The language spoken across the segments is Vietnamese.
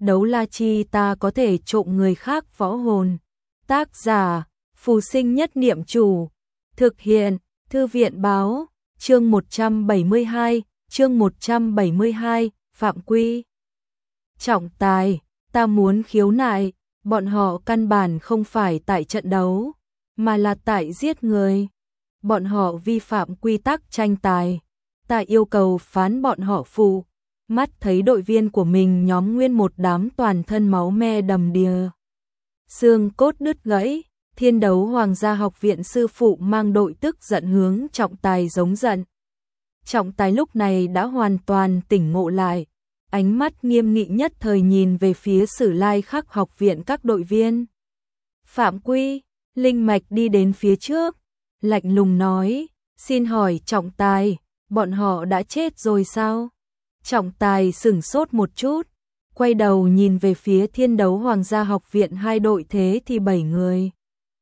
đấu la chi ta có thể trộm người khác võ hồn. Tác giả, Phù Sinh Nhất Niệm Chủ. Thực hiện, Thư viện báo, chương 172, Phạm Quy. Trọng tài, ta muốn khiếu nại, bọn họ căn bản không phải tại trận đấu, mà là tại giết người. Bọn họ vi phạm quy tắc tranh tài, ta yêu cầu phán bọn họ phụ. Mắt thấy đội viên của mình nhóm nguyên một đám toàn thân máu me đầm đìa, xương cốt đứt gãy, Thiên Đấu Hoàng gia học viện sư phụ mang đội tức giận hướng trọng tài giống giận. Trọng tài lúc này đã hoàn toàn tỉnh ngộ lại, ánh mắt nghiêm nghị nhất thời nhìn về phía Sử Lai Khắc học viện các đội viên. Phạm Quy, Linh Mạch đi đến phía trước, lạnh lùng nói, xin hỏi trọng tài, bọn họ đã chết rồi sao? Trọng tài sửng sốt một chút, quay đầu nhìn về phía Thiên Đấu Hoàng gia học viện hai đội thế thì 7 người.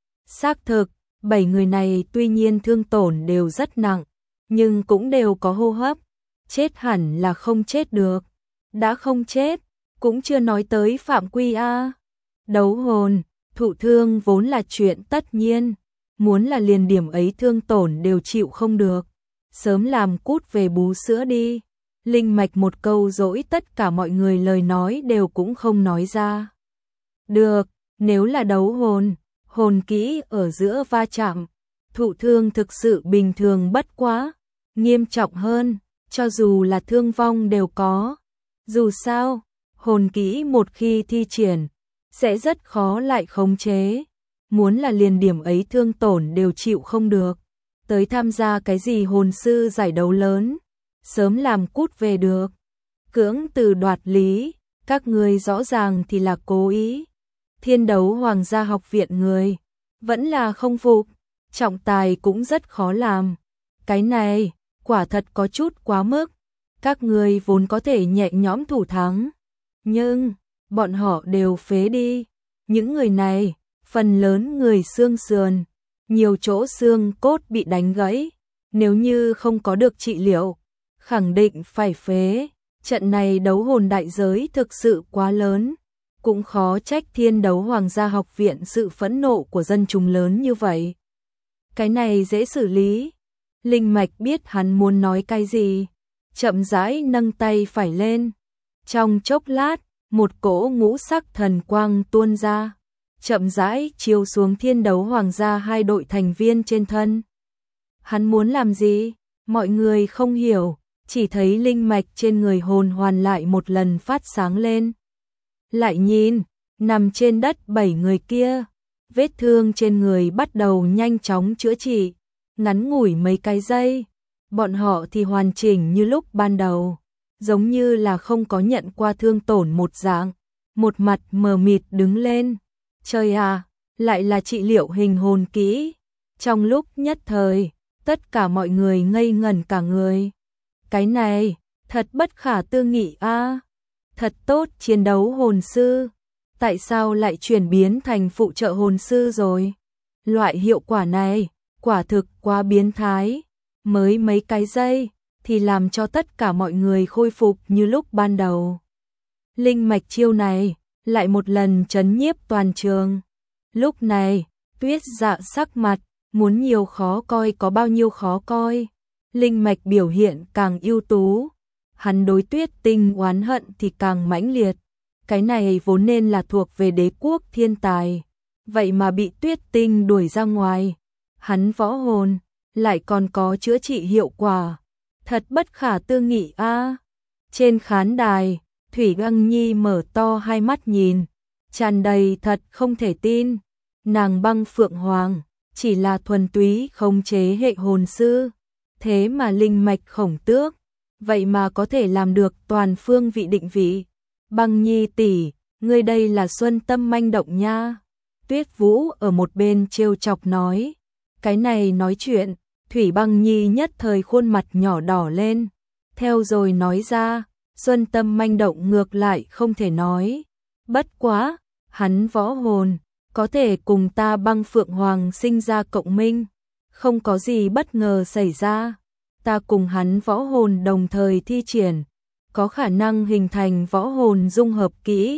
Xác thực, 7 người này tuy nhiên thương tổn đều rất nặng, nhưng cũng đều có hô hấp, chết hẳn là không chết được. Đã không chết, cũng chưa nói tới Phạm Quy a. Đấu hồn, thụ thương vốn là chuyện tất nhiên, muốn là liền điểm ấy thương tổn đều chịu không được, sớm làm cút về bú sữa đi. Linh Mạch một câu dỗi tất cả mọi người lời nói đều cũng không nói ra. Được, nếu là đấu hồn, hồn kỹ ở giữa va chạm, thụ thương thực sự bình thường bất quá, nghiêm trọng hơn, cho dù là thương vong đều có. Dù sao, hồn kỹ một khi thi triển, sẽ rất khó lại khống chế, muốn là liền điểm ấy thương tổn đều chịu không được, tới tham gia cái gì hồn sư giải đấu lớn, sớm làm cút về được. Cưỡng từ đoạt lý, các người rõ ràng thì là cố ý. Thiên Đấu Hoàng gia học viện người, vẫn là không phục, trọng tài cũng rất khó làm. Cái này, quả thật có chút quá mức, các người vốn có thể nhẹ nhõm thủ thắng, nhưng bọn họ đều phế đi. Những người này, phần lớn người xương sườn, nhiều chỗ xương cốt bị đánh gãy, nếu như không có được trị liệu, khẳng định phải phế. Trận này đấu hồn đại giới thực sự quá lớn, cũng khó trách Thiên Đấu Hoàng gia học viện sự phẫn nộ của dân chúng lớn như vậy. Cái này dễ xử lý. Linh Mạch biết hắn muốn nói cái gì, chậm rãi nâng tay phải lên. Trong chốc lát, một cỗ ngũ sắc thần quang tuôn ra, chậm rãi chiếu xuống Thiên Đấu Hoàng gia hai đội thành viên trên thân. Hắn muốn làm gì? Mọi người không hiểu, chỉ thấy linh mạch trên người hồn hoàn lại một lần phát sáng lên. Lại nhìn, nằm trên đất 7 người kia, vết thương trên người bắt đầu nhanh chóng chữa trị, ngắn ngủi mấy cái giây, bọn họ thì hoàn chỉnh như lúc ban đầu, giống như là không có nhận qua thương tổn một dạng, một mặt mờ mịt đứng lên. Trời à, lại là trị liệu hình hồn kỹ. Trong lúc nhất thời, tất cả mọi người ngây ngẩn cả người. Cái này, thật bất khả tư nghị a. Thật tốt chiến đấu hồn sư, tại sao lại chuyển biến thành phụ trợ hồn sư rồi? Loại hiệu quả này, quả thực quá biến thái, mới mấy cái giây thì làm cho tất cả mọi người khôi phục như lúc ban đầu. Linh mạch chiêu này lại một lần trấn nhiếp toàn trường. Lúc này, Tuyết Dạ sắc mặt muốn nhiều khó coi có bao nhiêu khó coi. Linh mạch biểu hiện càng ưu tú, hắn đối Tuyết Tinh oán hận thì càng mãnh liệt. Cái này vốn nên là thuộc về đế quốc thiên tài, vậy mà bị Tuyết Tinh đuổi ra ngoài. Hắn võ hồn lại còn có chữa trị hiệu quả, thật bất khả tư nghị a. Trên khán đài, Thủy Băng Nhi mở to hai mắt nhìn, tràn đầy thật không thể tin. Nàng Băng Phượng Hoàng chỉ là thuần túy khống chế hệ hồn sư, thế mà linh mạch khổng tước, vậy mà có thể làm được toàn phương vị định vị. Băng Nhi tỷ, ngươi đây là xuân tâm manh động nha. Tuyết Vũ ở một bên trêu chọc nói. Cái này nói chuyện, Thủy Băng Nhi nhất thời khuôn mặt nhỏ đỏ lên, theo rồi nói ra, xuân tâm manh động ngược lại không thể nói. Bất quá, hắn võ hồn, có thể cùng ta Băng Phượng Hoàng sinh ra cộng minh, không có gì bất ngờ xảy ra. Ta cùng hắn võ hồn đồng thời thi triển, có khả năng hình thành võ hồn dung hợp kỹ,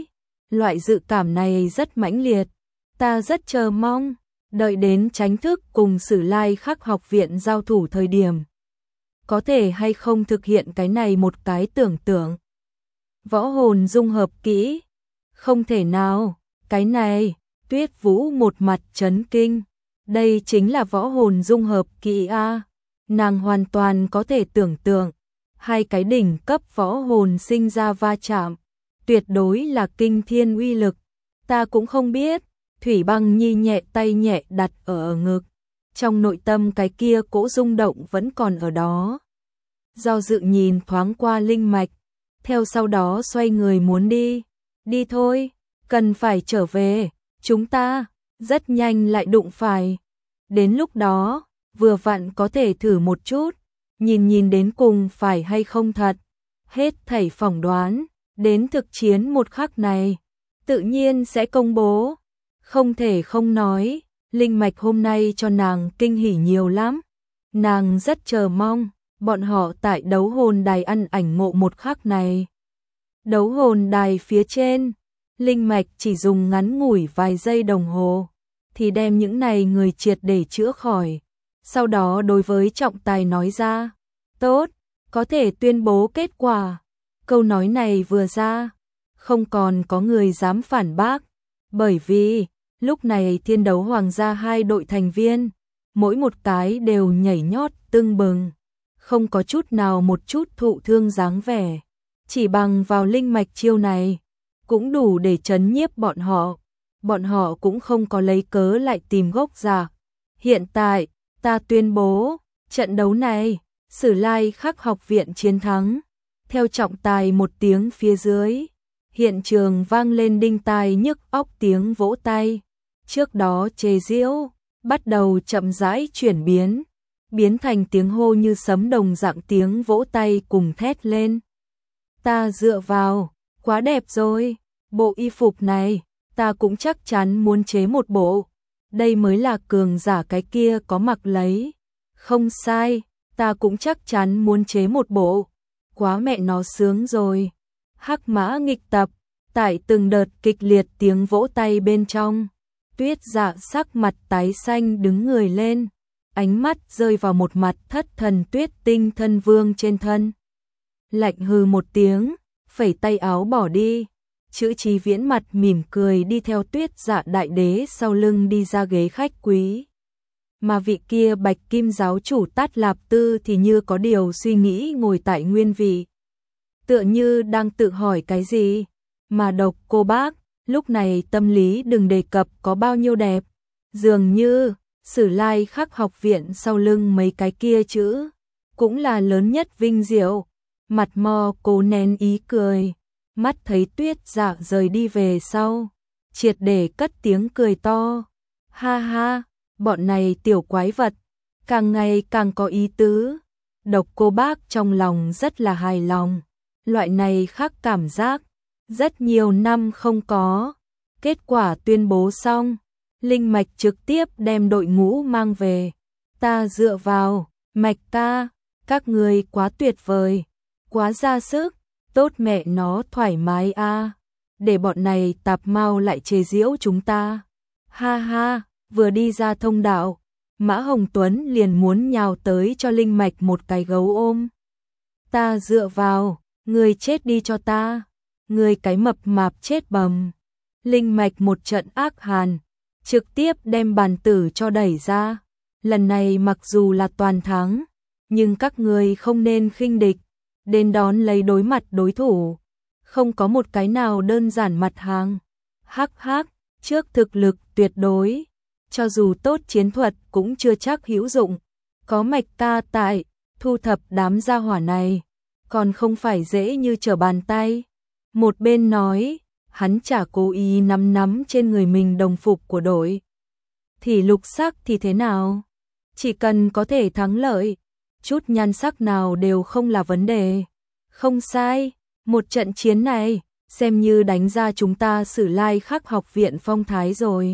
Loại dự cảm này rất mãnh liệt. Ta rất chờ mong, đợi đến Chánh Thức cùng Sử Lai Khắc học viện giao thủ thời điểm. Có thể hay không thực hiện cái này một cái tưởng tượng. Võ hồn dung hợp kỹ. Không thể nào, cái này, Tuyết Vũ một mặt chấn kinh. Đây chính là võ hồn dung hợp kỹ a. Nàng hoàn toàn có thể tưởng tượng, hai cái đỉnh cấp võ hồn sinh ra va chạm, tuyệt đối là kinh thiên uy lực. Ta cũng không biết. Thủy Băng Nhi nhẹ tay nhẹ đặt ở ngực, trong nội tâm cái kia cỗ rung động vẫn còn ở đó. Do dự nhìn thoáng qua linh mạch, theo sau đó xoay người muốn đi. Đi thôi, cần phải trở về, chúng ta rất nhanh lại đụng phải. Đến lúc đó, vừa vặn có thể thử một chút, nhìn đến cùng phải hay không thật. Hết thảy phỏng đoán, đến thực chiến một khắc này, tự nhiên sẽ công bố. Không thể không nói, linh mạch hôm nay cho nàng kinh hỉ nhiều lắm. Nàng rất chờ mong, bọn họ tại đấu hồn đài ăn ảnh ngộ một khắc này. Đấu hồn đài phía trên, linh mạch chỉ dùng ngắn ngủi vài giây đồng hồ, thì đem những này người triệt để chữa khỏi. Sau đó đối với trọng tài nói ra, tốt, có thể tuyên bố kết quả. Câu nói này vừa ra, không còn có người dám phản bác, bởi vì lúc này Thiên Đấu Hoàng gia hai đội thành viên, mỗi một cái đều nhảy nhót tưng bừng, không có chút nào một chút thụ thương dáng vẻ, chỉ bằng vào linh mạch chiêu này, cũng đủ để trấn nhiếp bọn họ cũng không có lấy cớ lại tìm gốc giả. Hiện tại, ta tuyên bố, trận đấu này, Sử Lai Khắc học viện chiến thắng. Theo trọng tài một tiếng phía dưới, hiện trường vang lên đinh tai nhức óc tiếng vỗ tay. Trước đó chế giễu, bắt đầu chậm rãi chuyển biến thành tiếng hô như sấm đồng dạng tiếng vỗ tay cùng thét lên. Ta dựa vào, quá đẹp rồi, bộ y phục này, ta cũng chắc chắn muốn chế một bộ. Đây mới là cường giả cái kia có mặc lấy. Không sai, ta cũng chắc chắn muốn chế một bộ. Quá mẹ nó sướng rồi. Hắc Mã nghịch tập, tại từng đợt kịch liệt tiếng vỗ tay bên trong. Tuyết Dạ sắc mặt tái xanh đứng người lên, ánh mắt rơi vào một mặt thất thần Tuyết Tinh thân vương trên thân. Lạnh hừ một tiếng, phẩy tay áo bỏ đi. Chữ Chí Viễn mặt mỉm cười đi theo Tuyết Dạ đại đế sau lưng đi ra ghế khách quý. Mà vị kia Bạch Kim giáo chủ Tát Lạp Tư thì như có điều suy nghĩ ngồi tại nguyên vị. Tựa như đang tự hỏi cái gì, mà Độc Cô Bác, lúc này tâm lý đừng đề cập có bao nhiêu đẹp. Dường như, Sử Lai Khắc học viện sau lưng mấy cái kia chữ, cũng là lớn nhất vinh diệu. Mặt mò cố nén ý cười, mắt thấy Tuyết Dạ rời đi về sau, triệt để cất tiếng cười to. Ha ha, bọn này tiểu quái vật, càng ngày càng có ý tứ. Độc Cô Bác trong lòng rất là hài lòng, loại này khác cảm giác, rất nhiều năm không có. Kết quả tuyên bố xong, linh mạch trực tiếp đem đội ngũ mang về. Ta dựa vào, mạch ca, các người quá tuyệt vời, quá ra sức, tốt mẹ nó thoải mái a. Để bọn này tạp mau lại chế giễu chúng ta. Ha ha, vừa đi ra thông đạo, Mã Hồng Tuấn liền muốn nhào tới cho linh mạch một cái gấu ôm. Ta dựa vào, người chết đi cho ta, người cái mập mạp chết bầm. Linh mạch một trận ác hàn, trực tiếp đem bàn tử cho đẩy ra. Lần này mặc dù là toàn thắng, nhưng các người không nên khinh địch, đến đón lấy đối mặt đối thủ. Không có một cái nào đơn giản mặt hàng. Hắc hắc, trước thực lực tuyệt đối, cho dù tốt chiến thuật cũng chưa chắc hữu dụng. Có mạch ca tại, thu thập đám gia hỏa này, còn không phải dễ như trở bàn tay. Một bên nói, hắn chả cố ý nắm trên người mình đồng phục của đội. Thì lục sắc thì thế nào? Chỉ cần có thể thắng lợi, chút nhan sắc nào đều không là vấn đề. Không sai, một trận chiến này, xem như đánh ra chúng ta Sử Lai Khắc học viện phong thái rồi.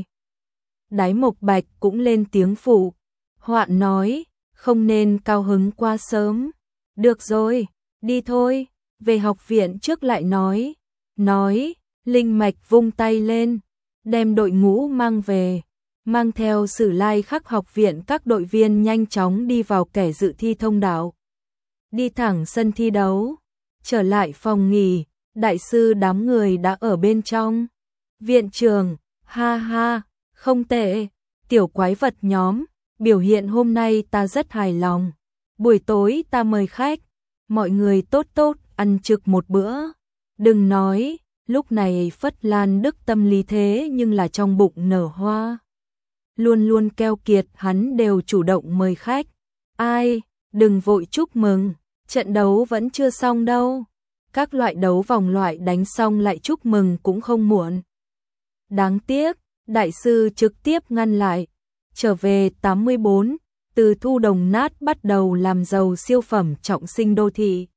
Đái Mộc Bạch cũng lên tiếng phụ. Hoạn nói, không nên cao hứng quá sớm. Được rồi, đi thôi, về học viện trước lại nói. Nói, Linh Mạch vung tay lên, đem đội ngũ mang về, mang theo Sử Lai Khắc học viện các đội viên nhanh chóng đi vào kẻ dự thi thông đạo. Đi thẳng sân thi đấu, trở lại phòng nghỉ, đại sư đám người đã ở bên trong. Viện trưởng, ha ha, không tệ, tiểu quái vật nhóm, biểu hiện hôm nay ta rất hài lòng. Buổi tối ta mời khách, mọi người tốt tốt ăn trực một bữa. Đừng nói, lúc này Phất Lan Đức tâm lý thế nhưng là trong bụng nở hoa. Luôn luôn keo kiệt hắn đều chủ động mời khách. Ai, đừng vội chúc mừng, trận đấu vẫn chưa xong đâu. Các loại đấu vòng loại đánh xong lại chúc mừng cũng không muộn. Đáng tiếc, đại sư trực tiếp ngăn lại. Trở về 84, từ thu đồng nát bắt đầu làm giàu siêu phẩm trọng sinh đô thị.